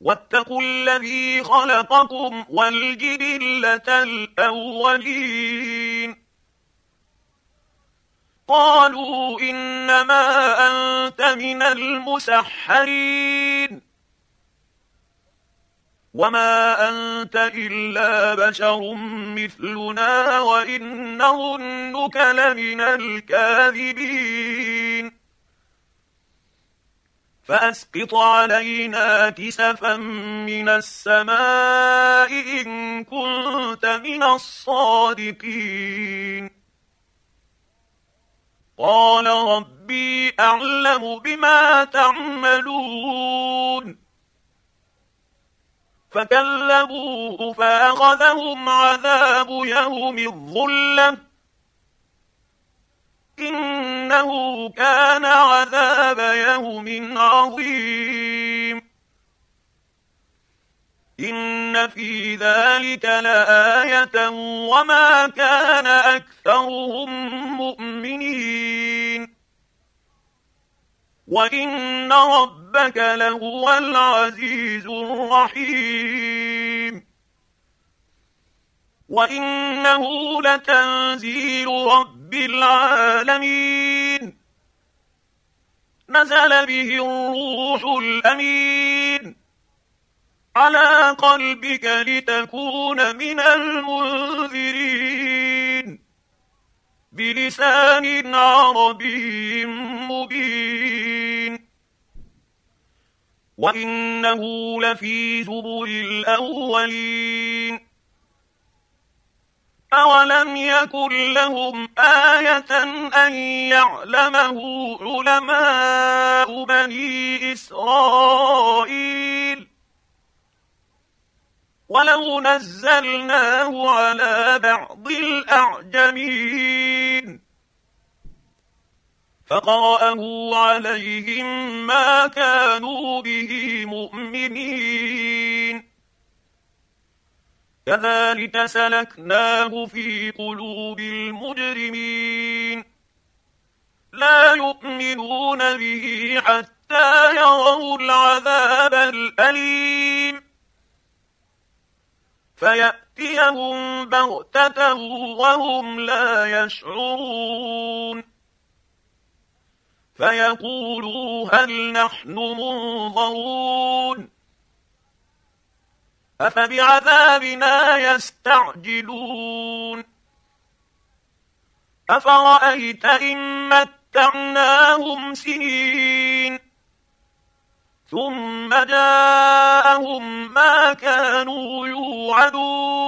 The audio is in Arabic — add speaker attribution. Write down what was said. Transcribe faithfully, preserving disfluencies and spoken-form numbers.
Speaker 1: واتقوا الذي خلقكم والجبلة الأولين قالوا إنما أنت من المسحرين وما أنت إلا بشر مثلنا وإن نظنك لمن الكاذبين فأسقط علينا كسفا من السماء إن كنت من الصادقين قال ربي أعلم بما تعملون فكذبوه فأخذهم عذاب يوم الظلة إنه كان عذاب يوم عظيم إن في ذلك لآية وما كان أكثرهم مؤمنين وإن ربك لهو العزيز الرحيم وإنه لتنزيل رب العالمين نزل به الروح الأمين على قلبك لتكون من المنذرين بلسان عربي مبين وإنه لفي زبر الأولين أولم يكن لهم آية أن يعلمه علماء بني إسرائيل ولو نزلناه على بعض الأعجمين فقرأه عليهم ما كانوا به مؤمنين كذلك سلكناه في قلوب المجرمين لا يؤمنون به حتى يروا العذاب الأليم فيأتيهم بغتة وهم لا يشعرون فيقولوا هل نحن منظرون أفبعذابنا يستعجلون أفرأيت إن متعناهم سنين ثم جاءهم ما كانوا يوعدون